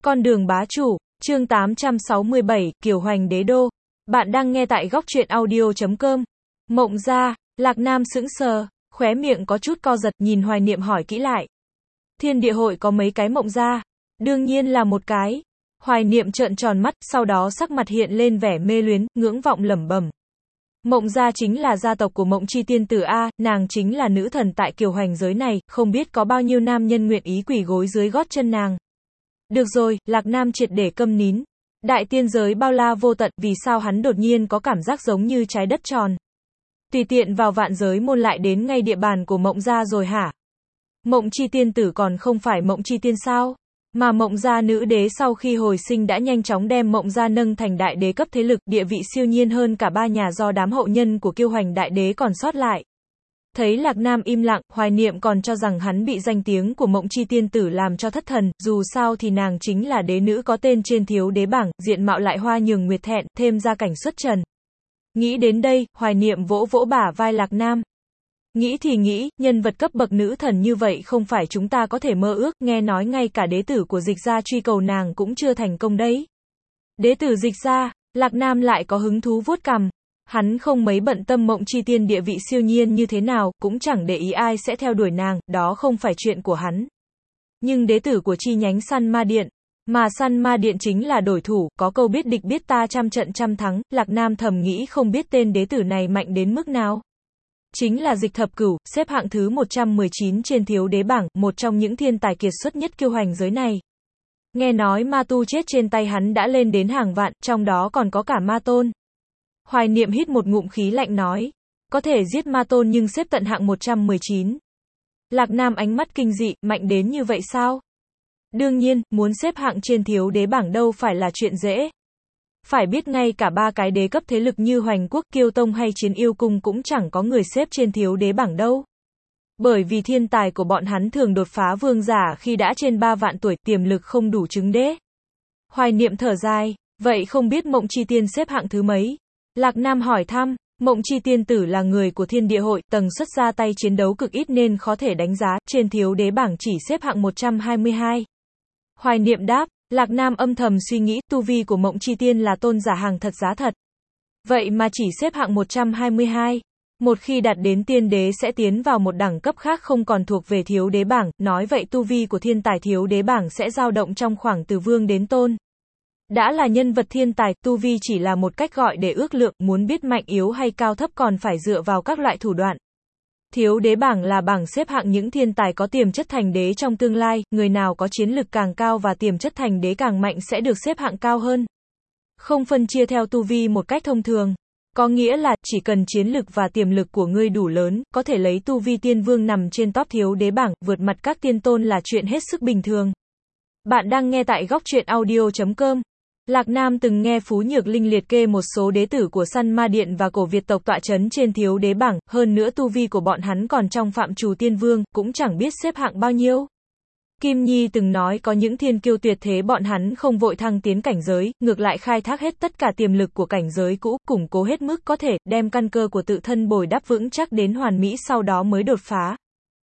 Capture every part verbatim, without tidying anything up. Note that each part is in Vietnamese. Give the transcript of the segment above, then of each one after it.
Con đường bá chủ, chương tám trăm sáu mươi bảy, Kiều Hoành đế đô. Bạn đang nghe tại góc truyện audio chấm com. Mộng gia, Lạc Nam sững sờ, khóe miệng có chút co giật, nhìn Hoài Niệm hỏi kỹ lại. Thiên địa hội có mấy cái mộng gia? Đương nhiên là một cái. Hoài Niệm trợn tròn mắt, sau đó sắc mặt hiện lên vẻ mê luyến, ngưỡng vọng lẩm bẩm. Mộng gia chính là gia tộc của Mộng Chi tiên tử a, nàng chính là nữ thần tại Kiều Hoành giới này, không biết có bao nhiêu nam nhân nguyện ý quỳ gối dưới gót chân nàng. Được rồi, Lạc Nam triệt để câm nín. Đại tiên giới bao la vô tận, vì sao hắn đột nhiên có cảm giác giống như trái đất tròn. Tùy tiện vào vạn giới môn lại đến ngay địa bàn của Mộng gia rồi hả? Mộng Chi tiên tử còn không phải Mộng Chi tiên sao? Mà Mộng gia nữ đế sau khi hồi sinh đã nhanh chóng đem Mộng gia nâng thành đại đế cấp thế lực, địa vị siêu nhiên hơn cả ba nhà do đám hậu nhân của Kiêu Hoành đại đế còn sót lại. Thấy Lạc Nam im lặng, Hoài Niệm còn cho rằng hắn bị danh tiếng của Mộng Chi tiên tử làm cho thất thần, dù sao thì nàng chính là đế nữ có tên trên thiếu đế bảng, diện mạo lại hoa nhường nguyệt thẹn, thêm ra cảnh xuất trần. Nghĩ đến đây, Hoài Niệm vỗ vỗ bả vai Lạc Nam. Nghĩ thì nghĩ, nhân vật cấp bậc nữ thần như vậy không phải chúng ta có thể mơ ước, nghe nói ngay cả đế tử của Dịch gia truy cầu nàng cũng chưa thành công đấy. Đế tử Dịch gia, Lạc Nam lại có hứng thú vuốt cằm. Hắn không mấy bận tâm Mộng Chi tiên địa vị siêu nhiên như thế nào, cũng chẳng để ý ai sẽ theo đuổi nàng, đó không phải chuyện của hắn. Nhưng đế tử của chi nhánh Săn Ma Điện, mà Săn Ma Điện chính là đổi thủ, có câu biết địch biết ta trăm trận trăm thắng, Lạc Nam thầm nghĩ không biết tên đế tử này mạnh đến mức nào. Chính là Dịch Thập Cửu, xếp hạng thứ một trăm mười chín trên thiếu đế bảng, một trong những thiên tài kiệt xuất nhất Kiêu Hoành giới này. Nghe nói ma tu chết trên tay hắn đã lên đến hàng vạn, trong đó còn có cả ma tôn. Hoài Niệm hít một ngụm khí lạnh nói, có thể giết ma tôn nhưng xếp tận hạng một trăm mười chín. Lạc Nam ánh mắt kinh dị, mạnh đến như vậy sao? Đương nhiên, muốn xếp hạng trên thiếu đế bảng đâu phải là chuyện dễ. Phải biết ngay cả ba cái đế cấp thế lực như Hoành Quốc, Kiêu Tông hay Chiến Yêu Cung cũng chẳng có người xếp trên thiếu đế bảng đâu. Bởi vì thiên tài của bọn hắn thường đột phá vương giả khi đã trên ba vạn tuổi, tiềm lực không đủ chứng đế. Hoài Niệm thở dài, vậy không biết Mộng Chi tiên xếp hạng thứ mấy? Lạc Nam hỏi thăm, Mộng Chi tiên tử là người của thiên địa hội, tầng suất ra tay chiến đấu cực ít nên khó thể đánh giá, trên thiếu đế bảng chỉ xếp hạng một trăm hai mươi hai. Hoài Niệm đáp, Lạc Nam âm thầm suy nghĩ, tu vi của Mộng Chi tiên là tôn giả hàng thật giá thật. Vậy mà chỉ xếp hạng một trăm hai mươi hai. Một khi đạt đến tiên đế sẽ tiến vào một đẳng cấp khác không còn thuộc về thiếu đế bảng, nói vậy tu vi của thiên tài thiếu đế bảng sẽ dao động trong khoảng từ vương đến tôn. Đã là nhân vật thiên tài, tu vi chỉ là một cách gọi để ước lượng, muốn biết mạnh yếu hay cao thấp còn phải dựa vào các loại thủ đoạn. Thiếu đế bảng là bảng xếp hạng những thiên tài có tiềm chất thành đế trong tương lai, người nào có chiến lực càng cao và tiềm chất thành đế càng mạnh sẽ được xếp hạng cao hơn. Không phân chia theo tu vi một cách thông thường. Có nghĩa là, chỉ cần chiến lực và tiềm lực của ngươi đủ lớn, có thể lấy tu vi tiên vương nằm trên top thiếu đế bảng, vượt mặt các tiên tôn là chuyện hết sức bình thường. Bạn đang nghe tại góc truyện audio chấm com. Lạc Nam từng nghe Phú Nhược Linh liệt kê một số đế tử của Săn Ma Điện và cổ Việt tộc tọa chấn trên thiếu đế bảng, hơn nữa tu vi của bọn hắn còn trong phạm trù tiên vương, cũng chẳng biết xếp hạng bao nhiêu. Kim Nhi từng nói có những thiên kiêu tuyệt thế bọn hắn không vội thăng tiến cảnh giới, ngược lại khai thác hết tất cả tiềm lực của cảnh giới cũ, củng cố hết mức có thể, đem căn cơ của tự thân bồi đắp vững chắc đến hoàn mỹ sau đó mới đột phá.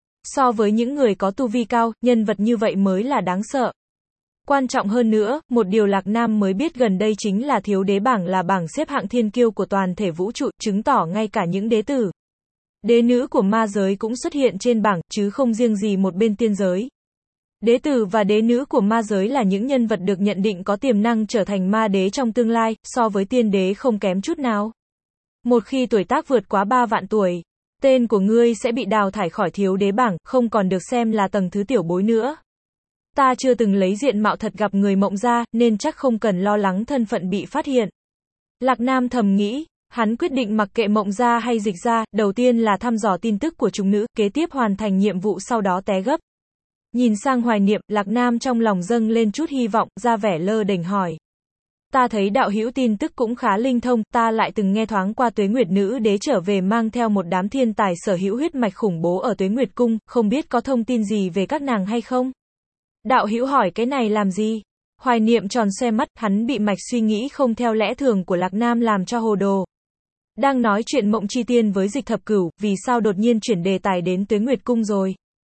So với những người có tu vi cao, nhân vật như vậy mới là đáng sợ. Quan trọng hơn nữa, một điều Lạc Nam mới biết gần đây chính là thiếu đế bảng là bảng xếp hạng thiên kiêu của toàn thể vũ trụ, chứng tỏ ngay cả những đế tử, đế nữ của ma giới cũng xuất hiện trên bảng, chứ không riêng gì một bên tiên giới. Đế tử và đế nữ của ma giới là những nhân vật được nhận định có tiềm năng trở thành ma đế trong tương lai, so với tiên đế không kém chút nào. Một khi tuổi tác vượt quá ba vạn tuổi, tên của ngươi sẽ bị đào thải khỏi thiếu đế bảng, không còn được xem là tầng thứ tiểu bối nữa. Ta chưa từng lấy diện mạo thật gặp người Mộng gia, nên chắc không cần lo lắng thân phận bị phát hiện. Lạc Nam thầm nghĩ, hắn quyết định mặc kệ Mộng gia hay Dịch gia, đầu tiên là thăm dò tin tức của chúng nữ, kế tiếp hoàn thành nhiệm vụ sau đó té gấp. Nhìn sang Hoài Niệm, Lạc Nam trong lòng dâng lên chút hy vọng, ra vẻ lơ đễnh hỏi. Ta thấy đạo hữu tin tức cũng khá linh thông, ta lại từng nghe thoáng qua Tuế Nguyệt nữ đế trở về mang theo một đám thiên tài sở hữu huyết mạch khủng bố ở Tuế Nguyệt cung, không biết có thông tin gì về các nàng hay không? Đạo hữu hỏi cái này làm gì? Hoài Niệm tròn xoe mắt, hắn bị mạch suy nghĩ không theo lẽ thường của Lạc Nam làm cho hồ đồ. Đang nói chuyện Mộng Chi tiên với Dịch Thập Cửu, vì sao đột nhiên chuyển đề tài đến Tuế Nguyệt cung rồi?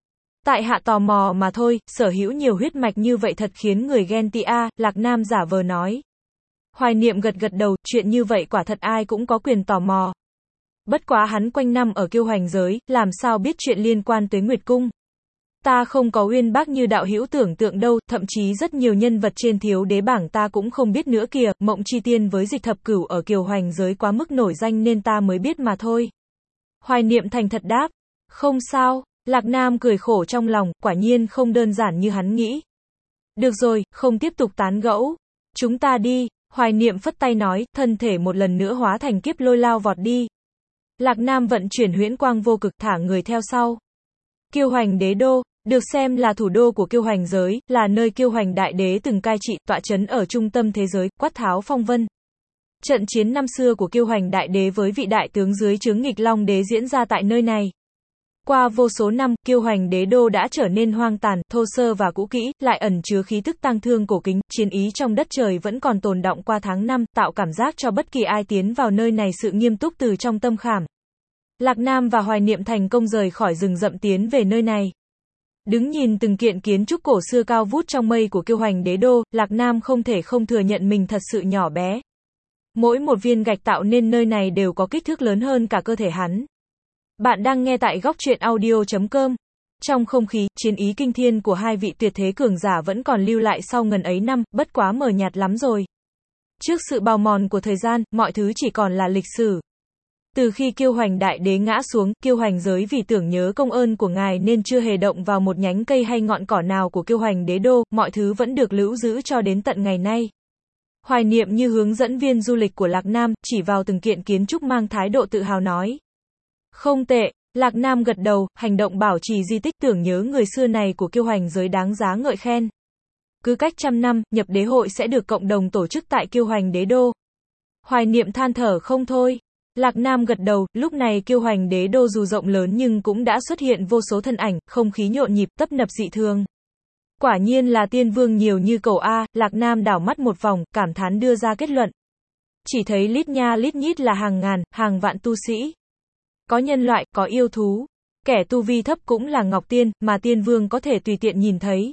Tại hạ tò mò mà thôi, sở hữu nhiều huyết mạch như vậy thật khiến người ghen tị a, Lạc Nam giả vờ nói. Hoài Niệm gật gật đầu, chuyện như vậy quả thật ai cũng có quyền tò mò. Bất quá hắn quanh năm ở Kiêu Hoành giới, làm sao biết chuyện liên quan tới Nguyệt Cung. Ta không có uyên bác như đạo hữu tưởng tượng đâu, thậm chí rất nhiều nhân vật trên thiếu đế bảng ta cũng không biết nữa kìa, Mộng Chi Tiên với Dịch Thập Cửu ở Kiêu Hoành giới quá mức nổi danh nên ta mới biết mà thôi. Hoài Niệm thành thật đáp. Không sao, Lạc Nam cười khổ trong lòng, quả nhiên không đơn giản như hắn nghĩ. Được rồi, không tiếp tục tán gẫu. Chúng ta đi, Hoài Niệm phất tay nói, thân thể một lần nữa hóa thành kiếp lôi lao vọt đi. Lạc Nam vận chuyển huyễn quang vô cực thả người theo sau. Kiêu Hoành đế đô, được xem là thủ đô của Kiêu Hoành giới, là nơi Kiêu Hoành đại đế từng cai trị, tọa trấn ở trung tâm thế giới, quát tháo phong vân. Trận chiến năm xưa của Kiêu Hoành đại đế với vị đại tướng dưới trướng Nghịch Long đế diễn ra tại nơi này. Qua vô số năm, Kiêu Hoành đế đô đã trở nên hoang tàn, thô sơ và cũ kỹ, lại ẩn chứa khí tức tang thương cổ kính, chiến ý trong đất trời vẫn còn tồn đọng qua tháng năm, tạo cảm giác cho bất kỳ ai tiến vào nơi này sự nghiêm túc từ trong tâm khảm. Lạc Nam và Hoài Niệm thành công rời khỏi rừng rậm tiến về nơi này. Đứng nhìn từng kiện kiến trúc cổ xưa cao vút trong mây của Kiêu Hoành đế đô, Lạc Nam không thể không thừa nhận mình thật sự nhỏ bé. Mỗi một viên gạch tạo nên nơi này đều có kích thước lớn hơn cả cơ thể hắn. Bạn đang nghe tại góc truyện audio chấm com. Trong không khí, chiến ý kinh thiên của hai vị tuyệt thế cường giả vẫn còn lưu lại sau ngần ấy năm, bất quá mờ nhạt lắm rồi. Trước sự bào mòn của thời gian, mọi thứ chỉ còn là lịch sử. Từ khi Kiêu Hoành đại đế ngã xuống, Kiêu Hoành giới vì tưởng nhớ công ơn của ngài nên chưa hề động vào một nhánh cây hay ngọn cỏ nào của Kiêu Hoành đế đô, mọi thứ vẫn được lưu giữ cho đến tận ngày nay. Hoài Niệm như hướng dẫn viên du lịch của Lạc Nam, chỉ vào từng kiện kiến trúc mang thái độ tự hào nói. Không tệ, Lạc Nam gật đầu, hành động bảo trì di tích tưởng nhớ người xưa này của Kiêu Hoành giới đáng giá ngợi khen. Cứ cách trăm năm, nhập đế hội sẽ được cộng đồng tổ chức tại Kiêu Hoành đế đô. Hoài Niệm than thở không thôi. Lạc Nam gật đầu, lúc này Kiêu Hoành đế đô dù rộng lớn nhưng cũng đã xuất hiện vô số thân ảnh, không khí nhộn nhịp, tấp nập dị thường. Quả nhiên là tiên vương nhiều như cầu A, Lạc Nam đảo mắt một vòng, cảm thán đưa ra kết luận. Chỉ thấy lít nha lít nhít là hàng ngàn, hàng vạn tu sĩ. Có nhân loại, có yêu thú. Kẻ tu vi thấp cũng là Ngọc Tiên, mà tiên vương có thể tùy tiện nhìn thấy.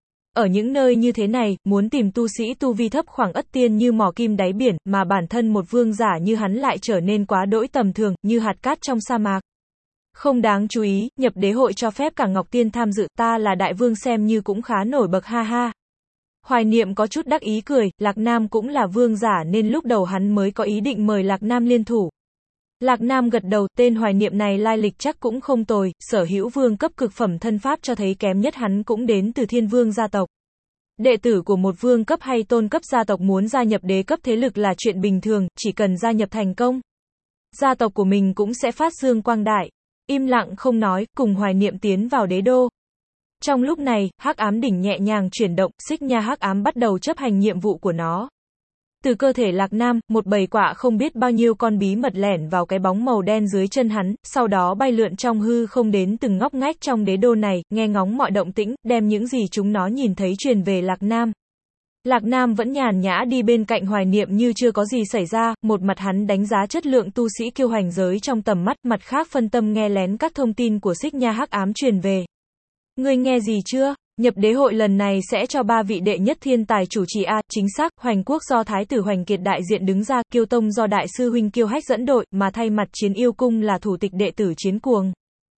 Ở những nơi như thế này, muốn tìm tu sĩ tu vi thấp khoảng ất tiên như mỏ kim đáy biển, mà bản thân một vương giả như hắn lại trở nên quá đỗi tầm thường, như hạt cát trong sa mạc. Không đáng chú ý, nhập đế hội cho phép cả Ngọc Tiên tham dự, ta là đại vương xem như cũng khá nổi bật ha ha. Hoài Niệm có chút đắc ý cười, Lạc Nam cũng là vương giả nên lúc đầu hắn mới có ý định mời Lạc Nam liên thủ. Lạc Nam gật đầu, tên Hoài Niệm này lai lịch chắc cũng không tồi, sở hữu vương cấp cực phẩm thân pháp cho thấy kém nhất hắn cũng đến từ Thiên Vương gia tộc. Đệ tử của một vương cấp hay tôn cấp gia tộc muốn gia nhập đế cấp thế lực là chuyện bình thường, chỉ cần gia nhập thành công. Gia tộc của mình cũng sẽ phát dương quang đại. Im lặng không nói, cùng Hoài Niệm tiến vào đế đô. Trong lúc này, Hắc Ám đỉnh nhẹ nhàng chuyển động, xích nha Hắc Ám bắt đầu chấp hành nhiệm vụ của nó. Từ cơ thể Lạc Nam, một bầy quạ không biết bao nhiêu con bí mật lẻn vào cái bóng màu đen dưới chân hắn, sau đó bay lượn trong hư không đến từng ngóc ngách trong đế đô này, nghe ngóng mọi động tĩnh, đem những gì chúng nó nhìn thấy truyền về Lạc Nam. Lạc Nam vẫn nhàn nhã đi bên cạnh Hoài Niệm như chưa có gì xảy ra, một mặt hắn đánh giá chất lượng tu sĩ Kiêu Hoành giới trong tầm mắt, mặt khác phân tâm nghe lén các thông tin của xích nha Hắc Ám truyền về. Ngươi nghe gì chưa? Nhập đế hội lần này sẽ cho ba vị đệ nhất thiên tài chủ trì A, chính xác, Hoành quốc do Thái tử Hoành Kiệt đại diện đứng ra, Kiêu tông do đại sư huynh Kiêu Hách dẫn đội, mà thay mặt Chiến Yêu cung là thủ tịch đệ tử Chiến Cuồng.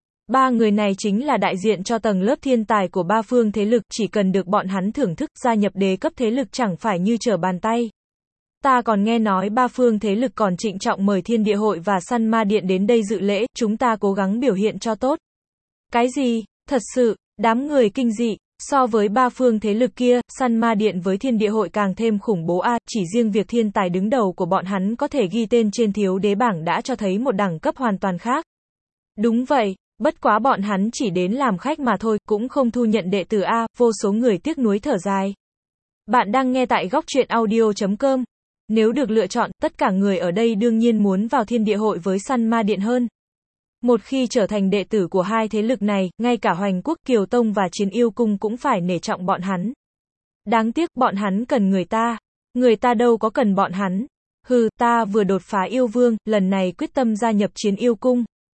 Ba người này chính là đại diện cho tầng lớp thiên tài của ba phương thế lực, chỉ cần được bọn hắn thưởng thức, gia nhập đế cấp thế lực chẳng phải như trở bàn tay. Ta còn nghe nói ba phương thế lực còn trịnh trọng mời Thiên Địa hội và Săn Ma điện đến đây dự lễ, chúng ta cố gắng biểu hiện cho tốt. Cái gì? Thật sự, đám người kinh dị. So với ba phương thế lực kia, Săn Ma điện với Thiên Địa hội càng thêm khủng bố a, chỉ riêng việc thiên tài đứng đầu của bọn hắn có thể ghi tên trên thiếu đế bảng đã cho thấy một đẳng cấp hoàn toàn khác. Đúng vậy, bất quá bọn hắn chỉ đến làm khách mà thôi, cũng không thu nhận đệ tử a, vô số người tiếc nuối thở dài. Bạn đang nghe tại góc truyện audio chấm com. Nếu được lựa chọn, tất cả người ở đây đương nhiên muốn vào Thiên Địa hội với Săn Ma điện hơn. Một khi trở thành đệ tử của hai thế lực này, ngay cả Hoành quốc, Kiều tông và Chiến Yêu cung cũng phải nể trọng bọn hắn. Đáng tiếc, bọn hắn cần người ta. Người ta đâu có cần bọn hắn. Hừ, ta vừa đột phá yêu vương, lần này quyết tâm gia nhập Chiến Yêu cung.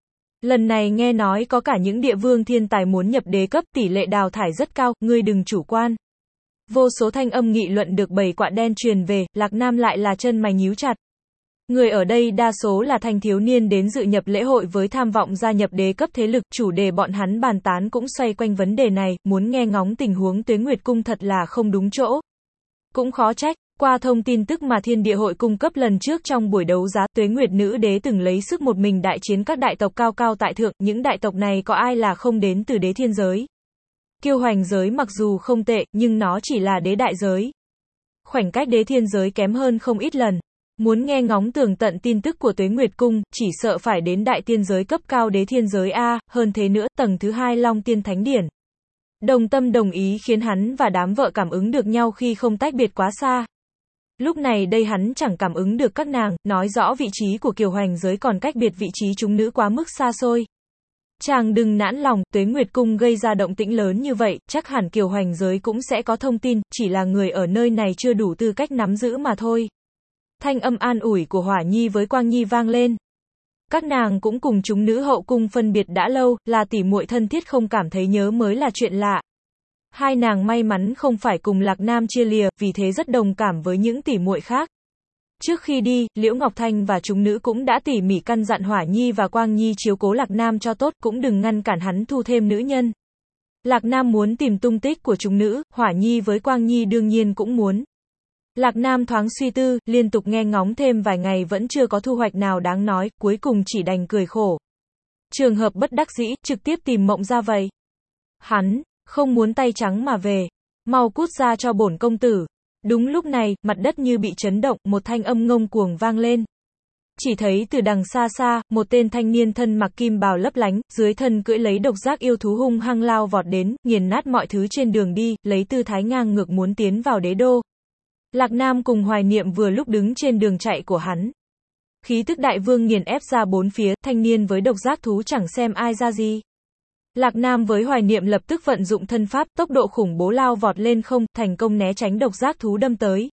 Lần này nghe nói có cả những địa vương thiên tài muốn nhập đế cấp, tỷ lệ đào thải rất cao, ngươi đừng chủ quan. Vô số thanh âm nghị luận được bầy quạ đen truyền về, Lạc Nam lại là chân mày nhíu chặt. Người ở đây đa số là thanh thiếu niên đến dự nhập lễ hội với tham vọng gia nhập đế cấp thế lực, chủ đề bọn hắn bàn tán cũng xoay quanh vấn đề này, muốn nghe ngóng tình huống Tuế Nguyệt Cung thật là không đúng chỗ. Cũng khó trách, qua thông tin tức mà Thiên Địa Hội cung cấp lần trước trong buổi đấu giá, Tuế Nguyệt Nữ Đế từng lấy sức một mình đại chiến các đại tộc cao cao tại thượng, những đại tộc này có ai là không đến từ đế thiên giới. Kiêu Hoành giới mặc dù không tệ, nhưng nó chỉ là đế đại giới. Khoảnh cách đế thiên giới kém hơn không ít lần. Muốn nghe ngóng tường tận tin tức của Tuế Nguyệt Cung, chỉ sợ phải đến đại tiên giới cấp cao đế thiên giới A, hơn thế nữa, tầng thứ hai Long Tiên Thánh Điển. Đồng tâm đồng ý khiến hắn và đám vợ cảm ứng được nhau khi không tách biệt quá xa. Lúc này đây hắn chẳng cảm ứng được các nàng, nói rõ vị trí của Kiều Hoành giới còn cách biệt vị trí chúng nữ quá mức xa xôi. Chàng đừng nản lòng, Tuế Nguyệt Cung gây ra động tĩnh lớn như vậy, chắc hẳn Kiều Hoành giới cũng sẽ có thông tin, chỉ là người ở nơi này chưa đủ tư cách nắm giữ mà thôi. Thanh âm an ủi của Hỏa Nhi với Quang Nhi vang lên. Các nàng cũng cùng chúng nữ hậu cung phân biệt đã lâu, là tỉ muội thân thiết không cảm thấy nhớ mới là chuyện lạ. Hai nàng may mắn không phải cùng Lạc Nam chia lìa, vì thế rất đồng cảm với những tỉ muội khác. Trước khi đi, Liễu Ngọc Thanh và chúng nữ cũng đã tỉ mỉ căn dặn Hỏa Nhi và Quang Nhi chiếu cố Lạc Nam cho tốt, cũng đừng ngăn cản hắn thu thêm nữ nhân. Lạc Nam muốn tìm tung tích của chúng nữ, Hỏa Nhi với Quang Nhi đương nhiên cũng muốn. Lạc Nam thoáng suy tư, liên tục nghe ngóng thêm vài ngày vẫn chưa có thu hoạch nào đáng nói, cuối cùng chỉ đành cười khổ. Trường hợp bất đắc dĩ, trực tiếp tìm Mộng Gia vậy. Hắn, không muốn tay trắng mà về. Mau cút ra cho bổn công tử. Đúng lúc này, mặt đất như bị chấn động, một thanh âm ngông cuồng vang lên. Chỉ thấy từ đằng xa xa, một tên thanh niên thân mặc kim bào lấp lánh, dưới thân cưỡi lấy độc giác yêu thú hung hăng lao vọt đến, nghiền nát mọi thứ trên đường đi, lấy tư thái ngang ngược muốn tiến vào đế đô. Lạc Nam cùng Hoài Niệm vừa lúc đứng trên đường chạy của hắn. Khí tức đại vương nghiền ép ra bốn phía, thanh niên với độc giác thú chẳng xem ai ra gì. Lạc Nam với Hoài Niệm lập tức vận dụng thân pháp, tốc độ khủng bố lao vọt lên không, thành công né tránh độc giác thú đâm tới.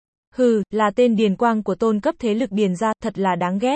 Hừ, là tên Điền Quang của tôn cấp thế lực Điền gia, thật là đáng ghét.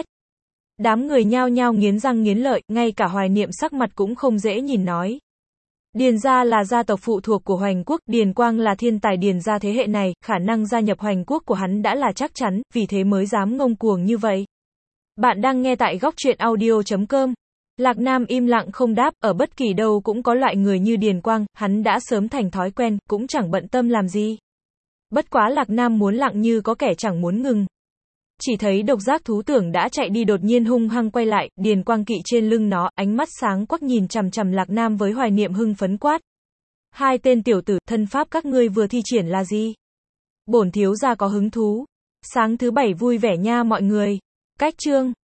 Đám người nhao nhao nghiến răng nghiến lợi, ngay cả Hoài Niệm sắc mặt cũng không dễ nhìn nói. Điền gia là gia tộc phụ thuộc của Hoành Quốc, Điền Quang là thiên tài Điền gia thế hệ này, khả năng gia nhập Hoành Quốc của hắn đã là chắc chắn, vì thế mới dám ngông cuồng như vậy. Bạn đang nghe tại góc truyện audio chấm com. Lạc Nam im lặng không đáp, ở bất kỳ đâu cũng có loại người như Điền Quang, hắn đã sớm thành thói quen, cũng chẳng bận tâm làm gì. Bất quá Lạc Nam muốn lặng như có kẻ chẳng muốn ngừng. Chỉ thấy độc giác thú tưởng đã chạy đi đột nhiên hung hăng quay lại, Điền Quang kỵ trên lưng nó, ánh mắt sáng quắc nhìn chằm chằm Lạc Nam với Hoài Niệm hưng phấn quát. Hai tên tiểu tử, thân pháp các ngươi vừa thi triển là gì? Bổn thiếu gia có hứng thú. Sáng thứ bảy vui vẻ nha mọi người. Cách chương